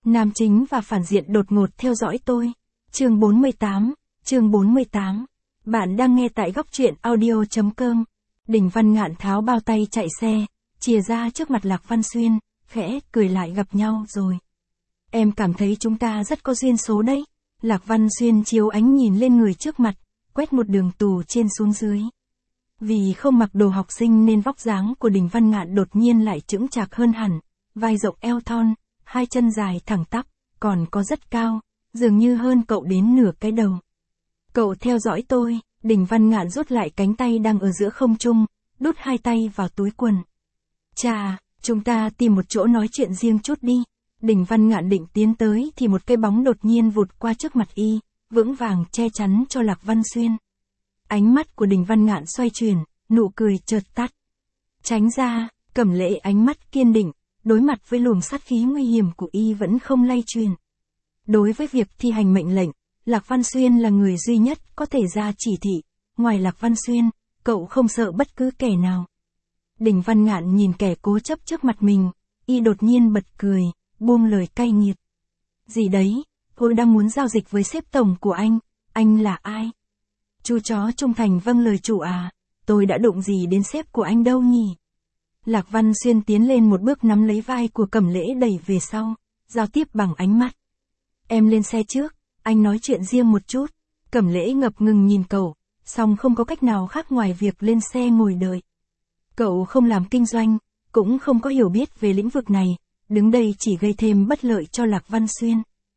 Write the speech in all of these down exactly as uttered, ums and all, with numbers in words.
Nam chính và phản diện đột ngột theo dõi tôi. Chương bốn mươi tám, chương bốn mươi tám. Bạn đang nghe tại góc truyện audio chấm com. Đình Văn Ngạn tháo bao tay chạy xe, chìa ra trước mặt Lạc Văn Xuyên, khẽ cười lại gặp nhau rồi. Em cảm thấy chúng ta rất có duyên số đấy. Lạc Văn Xuyên chiếu ánh nhìn lên người trước mặt, quét một đường tù trên xuống dưới. Vì không mặc đồ học sinh nên vóc dáng của Đình Văn Ngạn đột nhiên lại chững chạc hơn hẳn, vai rộng eo thon, hai chân dài thẳng tắp, còn có rất cao, dường như hơn cậu đến nửa cái đầu. Cậu theo dõi tôi, Đình Văn Ngạn rút lại cánh tay đang ở giữa không trung, đút hai tay vào túi quần. Chà, chúng ta tìm một chỗ nói chuyện riêng chút đi. Đình Văn Ngạn định tiến tới thì một cái bóng đột nhiên vụt qua trước mặt y, vững vàng che chắn cho Lạc Văn Xuyên. Ánh mắt của Đình Văn Ngạn xoay chuyển, nụ cười chợt tắt. Tránh ra, Cẩm Lễ ánh mắt kiên định, đối mặt với luồng sát khí nguy hiểm của y vẫn không lay chuyển. Đối với việc thi hành mệnh lệnh, Lạc Văn Xuyên là người duy nhất có thể ra chỉ thị, ngoài Lạc Văn Xuyên, cậu không sợ bất cứ kẻ nào. Đình Văn Ngạn nhìn kẻ cố chấp trước mặt mình, y đột nhiên bật cười, buông lời cay nghiệt. Gì đấy, tôi đang muốn giao dịch với sếp tổng của anh, anh là ai? Chú chó trung thành vâng lời chủ à, tôi đã đụng gì đến sếp của anh đâu nhỉ? Lạc Văn Xuyên tiến lên một bước nắm lấy vai của Cẩm Lễ đẩy về sau, giao tiếp bằng ánh mắt. Em lên xe trước, anh nói chuyện riêng một chút. Cẩm Lễ ngập ngừng nhìn cậu, song không có cách nào khác ngoài việc lên xe ngồi đợi. Cậu không làm kinh doanh, cũng không có hiểu biết về lĩnh vực này, đứng đây chỉ gây thêm bất lợi cho Lạc Văn Xuyên.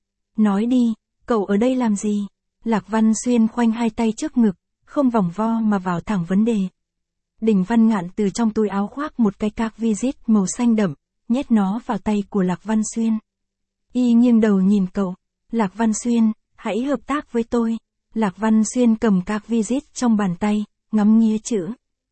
Nói đi, cậu ở đây làm gì? Lạc Văn Xuyên khoanh hai tay trước ngực, không vòng vo mà vào thẳng vấn đề. Đình Văn Ngạn từ trong túi áo khoác một cái card visit màu xanh đậm, nhét nó vào tay của Lạc Văn Xuyên. Y nghiêng đầu nhìn cậu. Lạc Văn Xuyên, hãy hợp tác với tôi. Lạc Văn Xuyên cầm card visit trong bàn tay, ngắm nghía chữ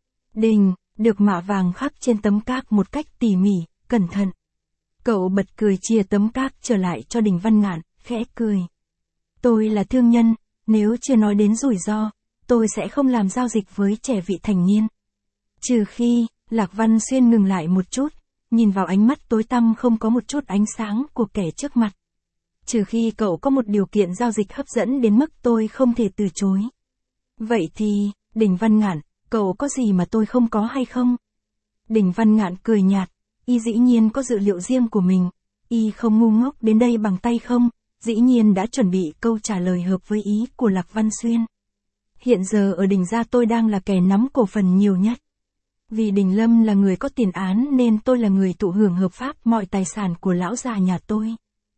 Đình, được mạ vàng khắc trên tấm card một cách tỉ mỉ, cẩn thận. Cậu bật cười chia tấm card trở lại cho Đình Văn Ngạn, khẽ cười. Tôi là thương nhân, nếu chưa nói đến rủi ro, tôi sẽ không làm giao dịch với trẻ vị thành niên. Trừ khi, Lạc Văn Xuyên ngừng lại một chút, nhìn vào ánh mắt tối tăm không có một chút ánh sáng của kẻ trước mặt. Trừ khi cậu có một điều kiện giao dịch hấp dẫn đến mức tôi không thể từ chối. Vậy thì, Đình Văn Ngạn, cậu có gì mà tôi không có hay không? Đình Văn Ngạn cười nhạt, y dĩ nhiên có dự liệu riêng của mình, y không ngu ngốc đến đây bằng tay không, dĩ nhiên đã chuẩn bị câu trả lời hợp với ý của Lạc Văn Xuyên. Hiện giờ ở Đình gia tôi đang là kẻ nắm cổ phần nhiều nhất. Vì Đình Lâm là người có tiền án nên tôi là người thụ hưởng hợp pháp mọi tài sản của lão già nhà tôi.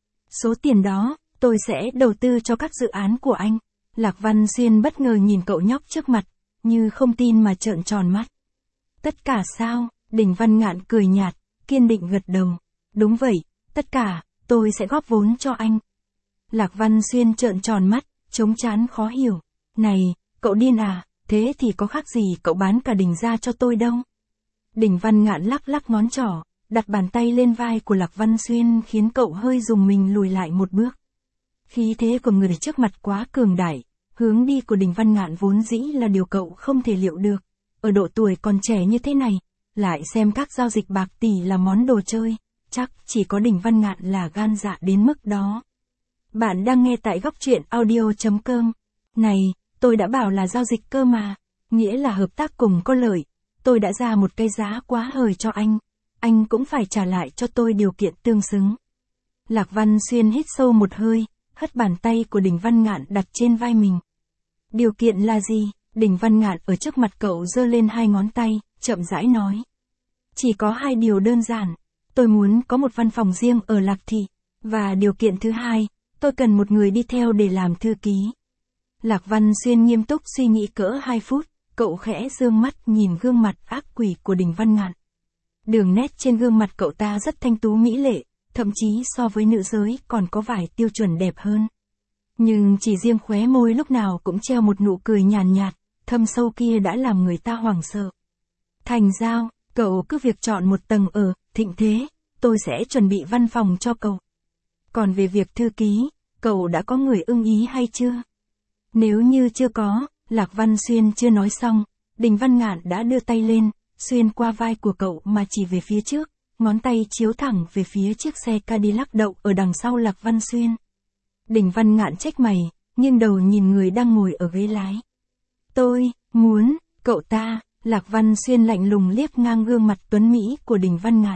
Số tiền đó, tôi sẽ đầu tư cho các dự án của anh. Lạc Văn Xuyên bất ngờ nhìn cậu nhóc trước mặt, như không tin mà trợn tròn mắt. Tất cả sao? Đình Văn Ngạn cười nhạt, kiên định gật đầu. Đúng vậy, tất cả, tôi sẽ góp vốn cho anh. Lạc Văn Xuyên trợn tròn mắt, trống trán khó hiểu. Này, cậu điên à, thế thì có khác gì cậu bán cả Đình gia cho tôi đâu. Đình Văn Ngạn lắc lắc ngón trỏ, đặt bàn tay lên vai của Lạc Văn Xuyên khiến cậu hơi rùng mình lùi lại một bước. Khí thế của người trước mặt quá cường đại, hướng đi của Đình Văn Ngạn vốn dĩ là điều cậu không thể liệu được. Ở độ tuổi còn trẻ như thế này, lại xem các giao dịch bạc tỷ là món đồ chơi, chắc chỉ có Đình Văn Ngạn là gan dạ đến mức đó. Bạn đang nghe tại góc truyện audio chấm com. Này, tôi đã bảo là giao dịch cơ mà, nghĩa là hợp tác cùng có lợi. Tôi đã ra một cái giá quá hời cho anh, anh cũng phải trả lại cho tôi điều kiện tương xứng. Lạc Văn Xuyên hít sâu một hơi, hất bàn tay của Đình Văn Ngạn đặt trên vai mình. Điều kiện là gì? Đình Văn Ngạn ở trước mặt cậu giơ lên hai ngón tay, chậm rãi nói. Chỉ có hai điều đơn giản, tôi muốn có một văn phòng riêng ở Lạc Thị, và điều kiện thứ hai, tôi cần một người đi theo để làm thư ký. Lạc Văn Xuyên nghiêm túc suy nghĩ cỡ hai phút, cậu khẽ dương mắt nhìn gương mặt ác quỷ của Đình Văn Ngạn. Đường nét trên gương mặt cậu ta rất thanh tú mỹ lệ, thậm chí so với nữ giới còn có vài tiêu chuẩn đẹp hơn. Nhưng chỉ riêng khóe môi lúc nào cũng treo một nụ cười nhàn nhạt, thâm sâu kia đã làm người ta hoảng sợ. Thành giao, cậu cứ việc chọn một tầng ở Thịnh Thế, tôi sẽ chuẩn bị văn phòng cho cậu. Còn về việc thư ký, cậu đã có người ưng ý hay chưa? Nếu như chưa có, Lạc Văn Xuyên chưa nói xong, Đình Văn Ngạn đã đưa tay lên, xuyên qua vai của cậu mà chỉ về phía trước, ngón tay chiếu thẳng về phía chiếc xe Cadillac đậu ở đằng sau Lạc Văn Xuyên. Đỉnh Văn Ngạn chếch mày, nghiêng đầu nhìn người đang ngồi ở ghế lái. Tôi, muốn, cậu ta, Lạc Văn Xuyên lạnh lùng liếc ngang gương mặt tuấn mỹ của Đỉnh Văn Ngạn.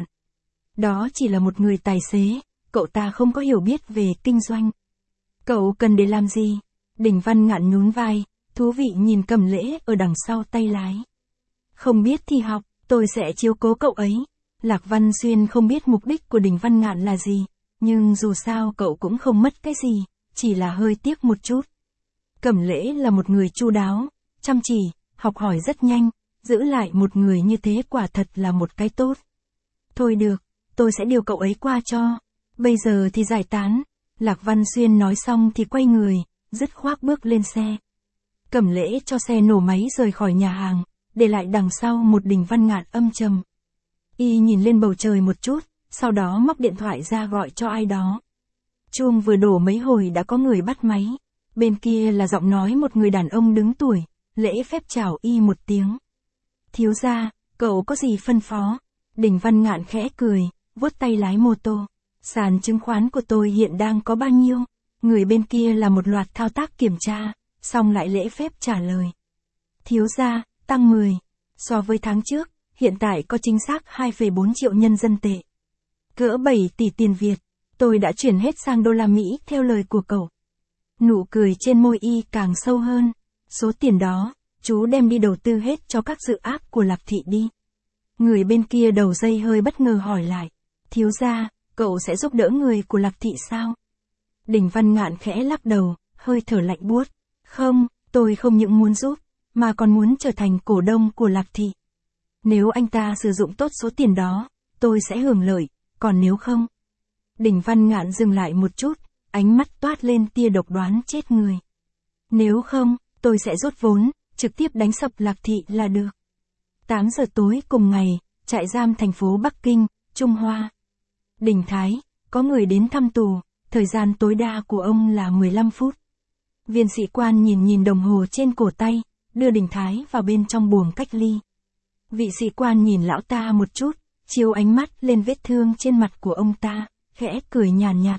Đó chỉ là một người tài xế, cậu ta không có hiểu biết về kinh doanh. Cậu cần để làm gì? Đỉnh Văn Ngạn nhún vai, thú vị nhìn Cẩm Lễ ở đằng sau tay lái. Không biết thì học, tôi sẽ chiếu cố cậu ấy. Lạc Văn Xuyên không biết mục đích của Đỉnh Văn Ngạn là gì, nhưng dù sao cậu cũng không mất cái gì, chỉ là hơi tiếc một chút. Cẩm Lễ là một người chu đáo, chăm chỉ, học hỏi rất nhanh, giữ lại một người như thế quả thật là một cái tốt. Thôi được, tôi sẽ điều cậu ấy qua cho. Bây giờ thì giải tán. Lạc Văn Xuyên nói xong thì quay người, dứt khoát bước lên xe. Cẩm Lễ cho xe nổ máy rời khỏi nhà hàng, để lại đằng sau một Đỉnh Văn Ngạn âm trầm. Y nhìn lên bầu trời một chút, sau đó móc điện thoại ra gọi cho ai đó. Chuông vừa đổ mấy hồi đã có người bắt máy. Bên kia là giọng nói một người đàn ông đứng tuổi, lễ phép chào Y một tiếng. Thiếu gia, cậu có gì phân phó? Đỉnh Văn Ngạn khẽ cười, vuốt tay lái mô tô. Sàn chứng khoán của tôi hiện đang có bao nhiêu? Người bên kia là một loạt thao tác kiểm tra, xong lại lễ phép trả lời. Thiếu gia, tăng mười. So với tháng trước, hiện tại có chính xác hai phẩy bốn triệu nhân dân tệ. Cỡ bảy tỷ tiền Việt, tôi đã chuyển hết sang đô la Mỹ theo lời của cậu. Nụ cười trên môi Y càng sâu hơn. Số tiền đó, chú đem đi đầu tư hết cho các dự ác của Lạc Thị đi. Người bên kia đầu dây hơi bất ngờ hỏi lại. Thiếu gia, cậu sẽ giúp đỡ người của Lạc Thị sao? Đỉnh Văn Ngạn khẽ lắc đầu, hơi thở lạnh buốt. Không, tôi không những muốn giúp, mà còn muốn trở thành cổ đông của Lạc Thị. Nếu anh ta sử dụng tốt số tiền đó, tôi sẽ hưởng lợi, còn nếu không... Đỉnh Văn Ngạn dừng lại một chút, ánh mắt toát lên tia độc đoán chết người. Nếu không, tôi sẽ rút vốn, trực tiếp đánh sập Lạc Thị là được. tám giờ tối cùng ngày, trại giam thành phố Bắc Kinh, Trung Hoa. Đỉnh Thái, có người đến thăm tù, thời gian tối đa của ông là mười lăm phút. Viên sĩ quan nhìn nhìn đồng hồ trên cổ tay, đưa Đỉnh Thái vào bên trong buồng cách ly. Vị sĩ quan nhìn lão ta một chút, chiếu ánh mắt lên vết thương trên mặt của ông ta, khẽ cười nhàn nhạt.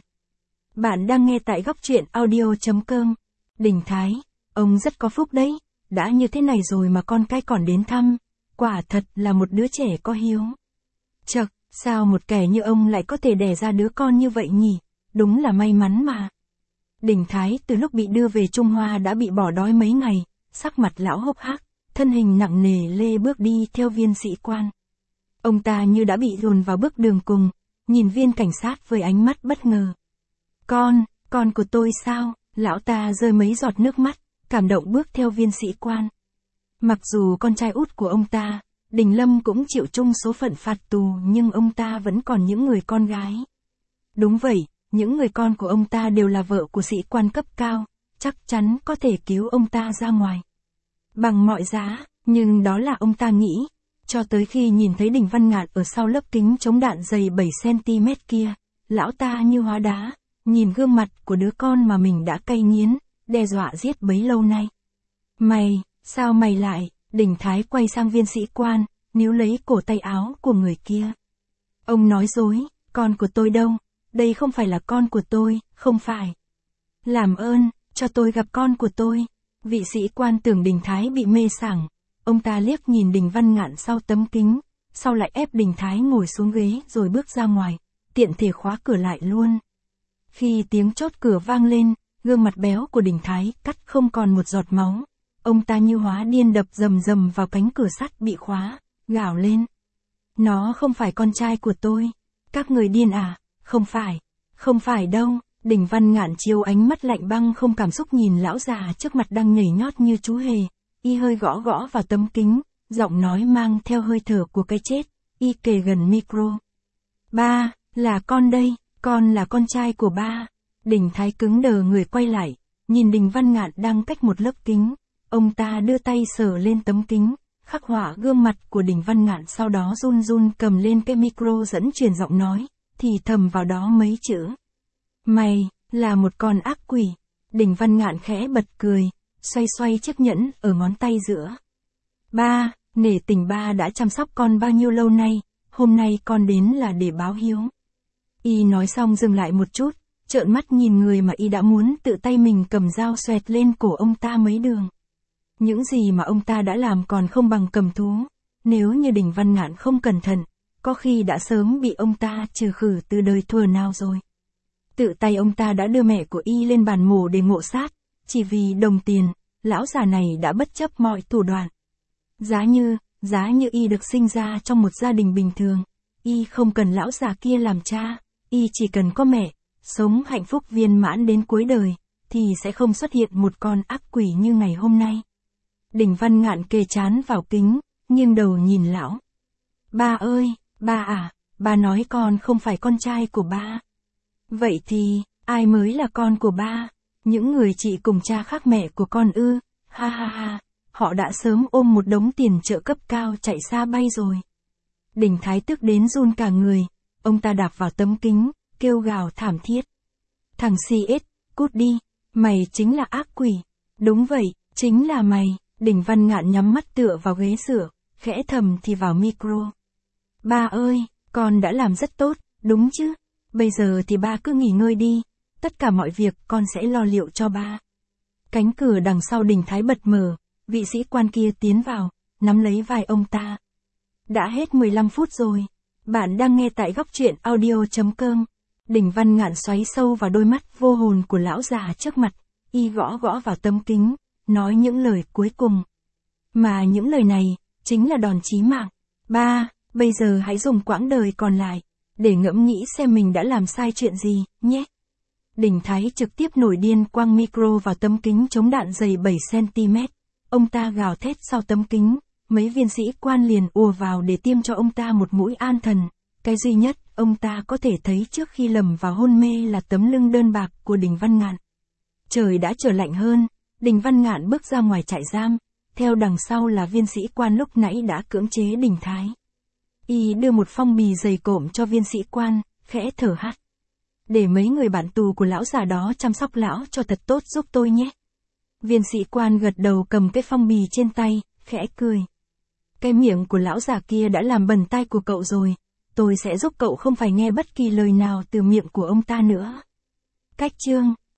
Bạn đang nghe tại góc truyện audio chấm com. Đỉnh Thái, ông rất có phúc đấy, đã như thế này rồi mà con cái còn đến thăm, quả thật là một đứa trẻ có hiếu. Chậc, sao một kẻ như ông lại có thể đẻ ra đứa con như vậy nhỉ, đúng là may mắn mà. Đỉnh Thái từ lúc bị đưa về Trung Hoa đã bị bỏ đói mấy ngày, sắc mặt lão hốc hác, thân hình nặng nề lê bước đi theo viên sĩ quan. Ông ta như đã bị dồn vào bước đường cùng, nhìn viên cảnh sát với ánh mắt bất ngờ. Con, con của tôi sao? Lão ta rơi mấy giọt nước mắt, cảm động bước theo viên sĩ quan. Mặc dù con trai út của ông ta, Đỉnh Lâm cũng chịu chung số phận phạt tù, nhưng ông ta vẫn còn những người con gái. Đúng vậy, những người con của ông ta đều là vợ của sĩ quan cấp cao, chắc chắn có thể cứu ông ta ra ngoài. Bằng mọi giá, nhưng đó là ông ta nghĩ. Cho tới khi nhìn thấy Đỉnh Văn Ngạn ở sau lớp kính chống đạn dày bảy xăng ti mét kia, lão ta như hóa đá, nhìn gương mặt của đứa con mà mình đã cay nghiến, đe dọa giết bấy lâu nay. Mày, sao mày lại? Đỉnh Thái quay sang viên sĩ quan, níu lấy cổ tay áo của người kia. Ông nói dối, con của tôi đâu? Đây không phải là con của tôi, không phải. Làm ơn, cho tôi gặp con của tôi. Vị sĩ quan tưởng Đỉnh Thái bị mê sảng. Ông ta liếc nhìn Đỉnh Văn Ngạn sau tấm kính, sau lại ép Đỉnh Thái ngồi xuống ghế rồi bước ra ngoài, tiện thể khóa cửa lại luôn. Khi tiếng chốt cửa vang lên, gương mặt béo của Đỉnh Thái cắt không còn một giọt máu. Ông ta như hóa điên đập rầm rầm vào cánh cửa sắt bị khóa, gào lên. Nó không phải con trai của tôi. Các người điên à? Không phải. Không phải đâu. Đỉnh Văn Ngạn chiếu ánh mắt lạnh băng không cảm xúc nhìn lão già trước mặt đang nhảy nhót như chú hề. Y hơi gõ gõ vào tấm kính, giọng nói mang theo hơi thở của cái chết. Y kề gần micro. Ba, là con đây, con là con trai của ba. Đỉnh Thái cứng đờ người quay lại, nhìn Đỉnh Văn Ngạn đang cách một lớp kính. Ông ta đưa tay sờ lên tấm kính, khắc họa gương mặt của Đỉnh Văn Ngạn, sau đó run run cầm lên cái micro dẫn truyền giọng nói, thì thầm vào đó mấy chữ. Mày, là một con ác quỷ. Đỉnh Văn Ngạn khẽ bật cười, xoay xoay chiếc nhẫn ở ngón tay giữa. Ba, nể tình ba đã chăm sóc con bao nhiêu lâu nay, hôm nay con đến là để báo hiếu. Y nói xong dừng lại một chút, trợn mắt nhìn người mà y đã muốn tự tay mình cầm dao xoẹt lên cổ ông ta mấy đường. Những gì mà ông ta đã làm còn không bằng cầm thú, nếu như Đỉnh Văn Ngạn không cẩn thận, có khi đã sớm bị ông ta trừ khử từ đời thuở nào rồi. Tự tay ông ta đã đưa mẹ của y lên bàn mổ để ngộ sát, chỉ vì đồng tiền, lão già này đã bất chấp mọi thủ đoạn. Giá như, giá như y được sinh ra trong một gia đình bình thường, y không cần lão già kia làm cha, y chỉ cần có mẹ, sống hạnh phúc viên mãn đến cuối đời, thì sẽ không xuất hiện một con ác quỷ như ngày hôm nay. Đỉnh Văn Ngạn kề trán vào kính, nghiêng đầu nhìn lão. Ba ơi, ba à, ba nói con không phải con trai của ba. Vậy thì, ai mới là con của ba? Những người chị cùng cha khác mẹ của con ư? Ha ha ha, họ đã sớm ôm một đống tiền trợ cấp cao chạy xa bay rồi. Đỉnh Thái tức đến run cả người, ông ta đạp vào tấm kính, kêu gào thảm thiết. Thằng xê ét, cút đi, mày chính là ác quỷ. Đúng vậy, chính là mày. Đỉnh Văn Ngạn nhắm mắt tựa vào ghế sửa, khẽ thầm thì vào micro. Ba ơi, con đã làm rất tốt, đúng chứ? Bây giờ thì ba cứ nghỉ ngơi đi, tất cả mọi việc con sẽ lo liệu cho ba. Cánh cửa đằng sau Đỉnh Thái bật mở, vị sĩ quan kia tiến vào, nắm lấy vai ông ta. Đã hết mười lăm phút rồi. Bạn đang nghe tại góc truyện audio chấm com. Đỉnh Văn Ngạn xoáy sâu vào đôi mắt vô hồn của lão già trước mặt, y gõ gõ vào tấm kính, nói những lời cuối cùng. Mà những lời này, chính là đòn chí mạng. Ba, bây giờ hãy dùng quãng đời còn lại, để ngẫm nghĩ xem mình đã làm sai chuyện gì, nhé. Đỉnh Thái trực tiếp nổi điên quăng micro vào tấm kính chống đạn dày bảy xăng ti mét. Ông ta gào thét sau tấm kính, mấy viên sĩ quan liền ùa vào để tiêm cho ông ta một mũi an thần. Cái duy nhất ông ta có thể thấy trước khi lầm vào hôn mê là tấm lưng đơn bạc của Đỉnh Văn Ngạn. Trời đã trở lạnh hơn, Đỉnh Văn Ngạn bước ra ngoài trại giam, theo đằng sau là viên sĩ quan lúc nãy đã cưỡng chế Đỉnh Thái. Y đưa một phong bì dày cộm cho viên sĩ quan, khẽ thở hắt. Để mấy người bạn tù của lão già đó chăm sóc lão cho thật tốt giúp tôi nhé. Viên sĩ quan gật đầu cầm cái phong bì trên tay, khẽ cười. Cái miệng của lão già kia đã làm bẩn tai của cậu rồi, tôi sẽ giúp cậu không phải nghe bất kỳ lời nào từ miệng của ông ta nữa. Cách chương